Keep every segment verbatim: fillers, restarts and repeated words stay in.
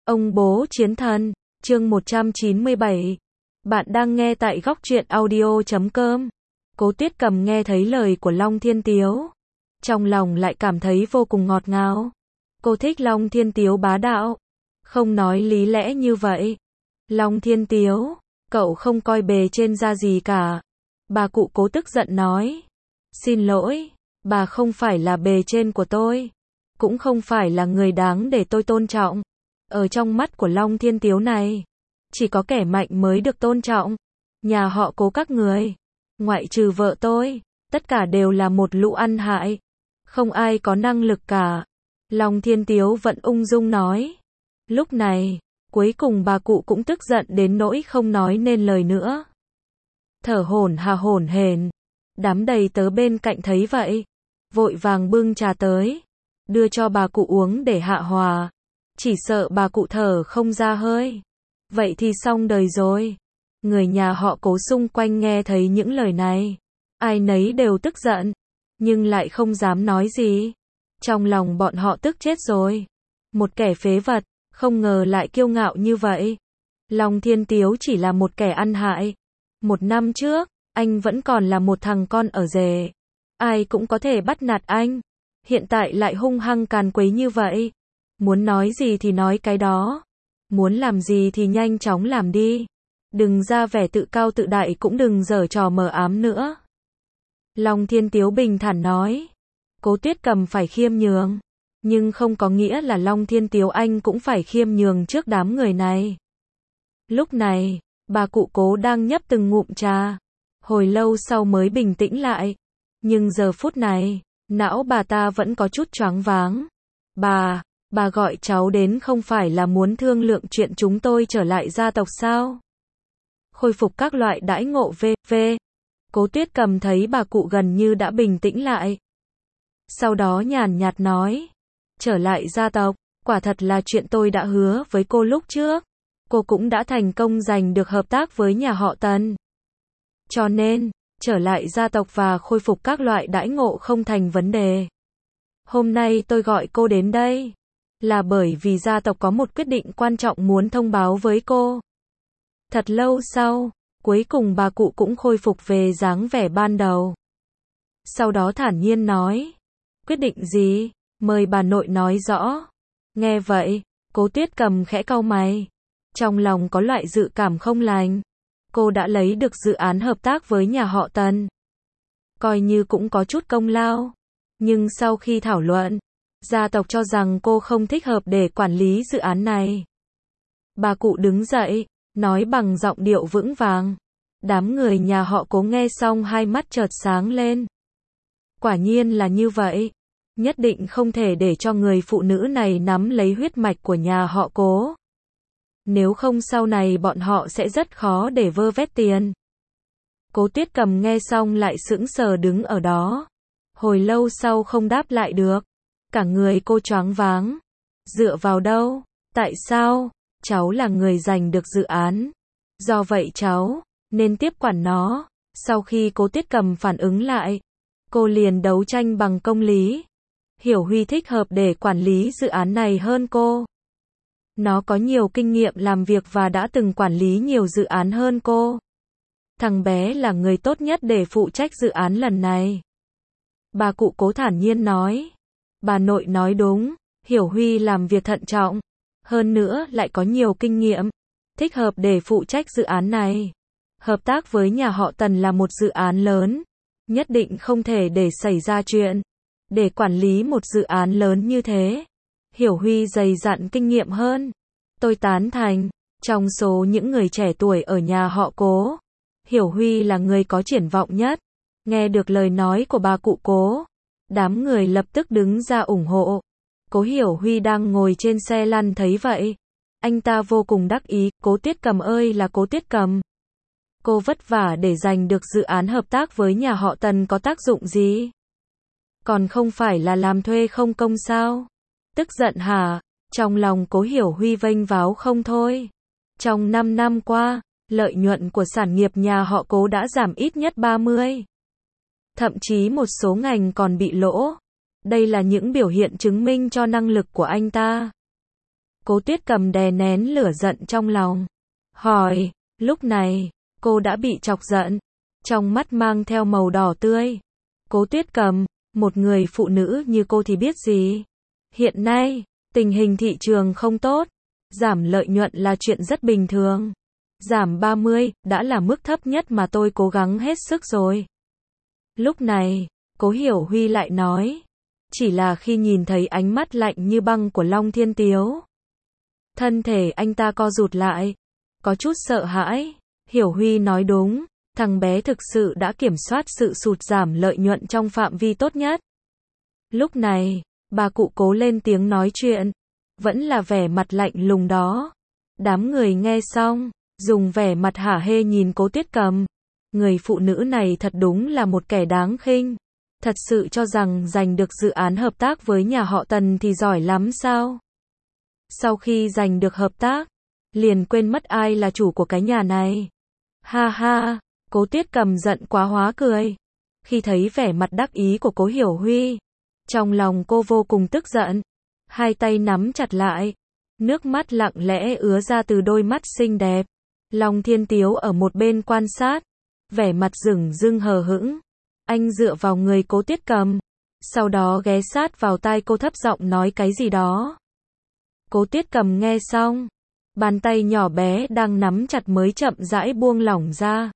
Ông bố chiến thần, chương một trăm chín mươi bảy. Bạn đang nghe tại góc truyện audio chấm com. Cố Tuyết Cầm nghe thấy lời của Long Thiên Tiếu, trong lòng lại cảm thấy vô cùng ngọt ngào. Cô thích Long Thiên Tiếu bá đạo, không nói lý lẽ như vậy. Long Thiên Tiếu, cậu không coi bề trên ra gì cả. Bà cụ Cố tức giận nói. Xin lỗi, bà không phải là bề trên của tôi, cũng không phải là người đáng để tôi tôn trọng. Ở trong mắt của Long Thiên Tiếu này, chỉ có kẻ mạnh mới được tôn trọng. Nhà họ Cố các người, ngoại trừ vợ tôi, tất cả đều là một lũ ăn hại, không ai có năng lực cả. Long Thiên Tiếu vẫn ung dung nói. Lúc này, cuối cùng bà cụ cũng tức giận đến nỗi không nói nên lời nữa. Thở hổn hà hổn hển. Đám đầy tớ bên cạnh thấy vậy, vội vàng bưng trà tới, đưa cho bà cụ uống để hạ hòa. Chỉ sợ bà cụ thở không ra hơi. Vậy thì xong đời rồi. Người nhà họ Cố xung quanh nghe thấy những lời này, ai nấy đều tức giận, nhưng lại không dám nói gì. Trong lòng bọn họ tức chết rồi. Một kẻ phế vật, không ngờ lại kiêu ngạo như vậy. Long Thiên Tiếu chỉ là một kẻ ăn hại. Một năm trước, anh vẫn còn là một thằng con ở rể, ai cũng có thể bắt nạt anh. Hiện tại lại hung hăng càn quấy như vậy. Muốn nói gì thì nói cái đó, muốn làm gì thì nhanh chóng làm đi. Đừng ra vẻ tự cao tự đại, cũng đừng giở trò mờ ám nữa. Long Thiên Tiếu bình thản nói. Cố Tuyết Cầm phải khiêm nhường, nhưng không có nghĩa là Long Thiên Tiếu anh cũng phải khiêm nhường trước đám người này. Lúc này, bà cụ Cố đang nhấp từng ngụm trà, hồi lâu sau mới bình tĩnh lại. Nhưng giờ phút này, não bà ta vẫn có chút choáng váng. Bà, bà gọi cháu đến không phải là muốn thương lượng chuyện chúng tôi trở lại gia tộc sao? Khôi phục các loại đãi ngộ vê vê. Cố Tuyết Cầm thấy bà cụ gần như đã bình tĩnh lại. Sau đó nhàn nhạt nói. Trở lại gia tộc, quả thật là chuyện tôi đã hứa với cô lúc trước. Cô cũng đã thành công giành được hợp tác với nhà họ Tần. Cho nên, trở lại gia tộc và khôi phục các loại đãi ngộ không thành vấn đề. Hôm nay tôi gọi cô đến đây, là bởi vì gia tộc có một quyết định quan trọng muốn thông báo với cô. Thật lâu sau, cuối cùng bà cụ cũng khôi phục về dáng vẻ ban đầu. Sau đó thản nhiên nói. Quyết định gì? Mời bà nội nói rõ. Nghe vậy, Cố Tuyết Cầm khẽ cau mày. Trong lòng có loại dự cảm không lành. Cô đã lấy được dự án hợp tác với nhà họ Tần, coi như cũng có chút công lao. Nhưng sau khi thảo luận, gia tộc cho rằng cô không thích hợp để quản lý dự án này. Bà cụ đứng dậy, nói bằng giọng điệu vững vàng. Đám người nhà họ Cố nghe xong hai mắt chợt sáng lên. Quả nhiên là như vậy. Nhất định không thể để cho người phụ nữ này nắm lấy huyết mạch của nhà họ Cố. Nếu không sau này bọn họ sẽ rất khó để vơ vét tiền. Cố Tuyết Cầm nghe xong lại sững sờ đứng ở đó. Hồi lâu sau không đáp lại được. Cả người cô choáng váng. Dựa vào đâu? Tại sao? Cháu là người giành được dự án. Do vậy cháu nên tiếp quản nó. Sau khi Cố Tuyết Cầm phản ứng lại, cô liền đấu tranh bằng công lý. Hiểu Huy thích hợp để quản lý dự án này hơn cô. Nó có nhiều kinh nghiệm làm việc và đã từng quản lý nhiều dự án hơn cô. Thằng bé là người tốt nhất để phụ trách dự án lần này. Bà cụ Cố thản nhiên nói. Bà nội nói đúng, Hiểu Huy làm việc thận trọng, hơn nữa lại có nhiều kinh nghiệm, thích hợp để phụ trách dự án này. Hợp tác với nhà họ Tần là một dự án lớn, nhất định không thể để xảy ra chuyện. Để quản lý một dự án lớn như thế, Hiểu Huy dày dặn kinh nghiệm hơn. Tôi tán thành. Trong số những người trẻ tuổi ở nhà họ Cố, Hiểu Huy là người có triển vọng nhất. Nghe được lời nói của bà cụ Cố, đám người lập tức đứng ra ủng hộ. Cố Hiểu Huy đang ngồi trên xe lăn thấy vậy, anh ta vô cùng đắc ý. Cố Tuyết Cầm ơi là Cố Tuyết Cầm, cô vất vả để giành được dự án hợp tác với nhà họ Tần có tác dụng gì? Còn không phải là làm thuê không công sao? Tức giận hả? Trong lòng Cố Hiểu Huy vênh váo không thôi. Trong năm năm qua, lợi nhuận của sản nghiệp nhà họ Cố đã giảm ít nhất ba mươi. Thậm chí một số ngành còn bị lỗ. Đây là những biểu hiện chứng minh cho năng lực của anh ta. Cố Tuyết Cầm đè nén lửa giận trong lòng. Hỏi, lúc này, cô đã bị chọc giận. Trong mắt mang theo màu đỏ tươi. Cố Tuyết Cầm, một người phụ nữ như cô thì biết gì. Hiện nay, tình hình thị trường không tốt. Giảm lợi nhuận là chuyện rất bình thường. Giảm ba mươi, đã là mức thấp nhất mà tôi cố gắng hết sức rồi. Lúc này, Cố Hiểu Huy lại nói. Chỉ là khi nhìn thấy ánh mắt lạnh như băng của Long Thiên Tiếu. Thân thể anh ta co rụt lại. Có chút sợ hãi. Hiểu Huy nói đúng. Thằng bé thực sự đã kiểm soát sự sụt giảm lợi nhuận trong phạm vi tốt nhất. Lúc này, bà cụ Cố lên tiếng nói chuyện. Vẫn là vẻ mặt lạnh lùng đó. Đám người nghe xong, dùng vẻ mặt hả hê nhìn Cố Tuyết Cầm. Người phụ nữ này thật đúng là một kẻ đáng khinh. Thật sự cho rằng giành được dự án hợp tác với nhà họ Tần thì giỏi lắm sao? Sau khi giành được hợp tác, liền quên mất ai là chủ của cái nhà này. Ha ha, Cố Tuyết Cầm giận quá hóa cười. Khi thấy vẻ mặt đắc ý của Cố Hiểu Huy, trong lòng cô vô cùng tức giận. Hai tay nắm chặt lại, nước mắt lặng lẽ ứa ra từ đôi mắt xinh đẹp. Long Thiên Tiếu ở một bên quan sát, vẻ mặt dửng dưng hờ hững. Anh dựa vào người Cố Tuyết Cầm, sau đó ghé sát vào tai cô thấp giọng nói cái gì đó. Cố Tuyết Cầm nghe xong, bàn tay nhỏ bé đang nắm chặt mới chậm rãi buông lỏng ra.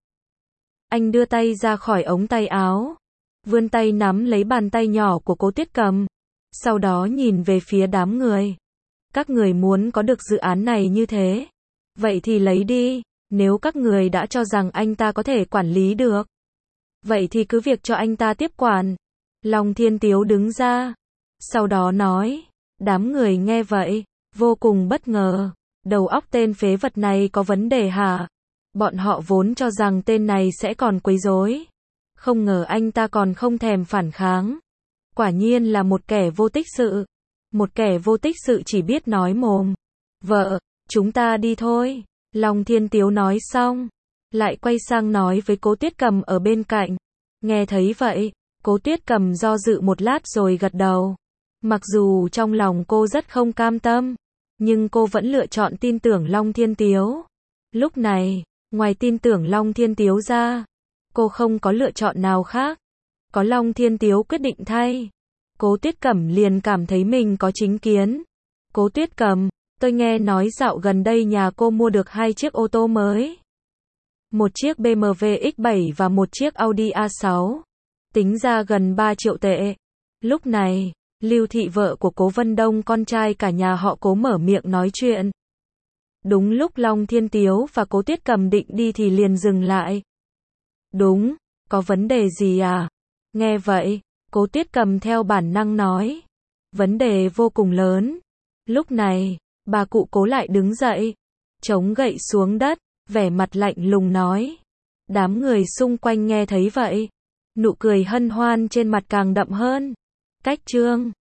Anh đưa tay ra khỏi ống tay áo, vươn tay nắm lấy bàn tay nhỏ của Cố Tuyết Cầm, sau đó nhìn về phía đám người. Các người muốn có được dự án này như thế, vậy thì lấy đi, nếu các người đã cho rằng anh ta có thể quản lý được, vậy thì cứ việc cho anh ta tiếp quản. Long Thiên Tiếu đứng ra, sau đó nói, đám người nghe vậy, vô cùng bất ngờ, đầu óc tên phế vật này có vấn đề hả? Bọn họ vốn cho rằng tên này sẽ còn quấy rối, không ngờ anh ta còn không thèm phản kháng. Quả nhiên là một kẻ vô tích sự. Một kẻ vô tích sự chỉ biết nói mồm. Vợ, chúng ta đi thôi. Long Thiên Tiếu nói xong, lại quay sang nói với Cố Tuyết Cầm ở bên cạnh. Nghe thấy vậy, Cố Tuyết Cầm do dự một lát rồi gật đầu. Mặc dù trong lòng cô rất không cam tâm, nhưng cô vẫn lựa chọn tin tưởng Long Thiên Tiếu. Lúc này, ngoài tin tưởng Long Thiên Tiếu ra, cô không có lựa chọn nào khác. Có Long Thiên Tiếu quyết định thay, Cố Tuyết Cầm liền cảm thấy mình có chính kiến. Cố Tuyết Cầm, tôi nghe nói dạo gần đây nhà cô mua được hai chiếc ô tô mới. Một chiếc bê em vê ích bảy và một chiếc Audi a sáu. Tính ra gần ba triệu tệ. Lúc này, Lưu Thị vợ của Cố Vân Đông con trai cả nhà họ Cố mở miệng nói chuyện. Đúng lúc Long Thiên Tiếu và Cố Tuyết Cầm định đi thì liền dừng lại. Đúng, có vấn đề gì à? Nghe vậy, Cố Tuyết Cầm theo bản năng nói. Vấn đề vô cùng lớn. Lúc này, bà cụ Cố lại đứng dậy, chống gậy xuống đất, vẻ mặt lạnh lùng nói. Đám người xung quanh nghe thấy vậy, nụ cười hân hoan trên mặt càng đậm hơn. Cách chương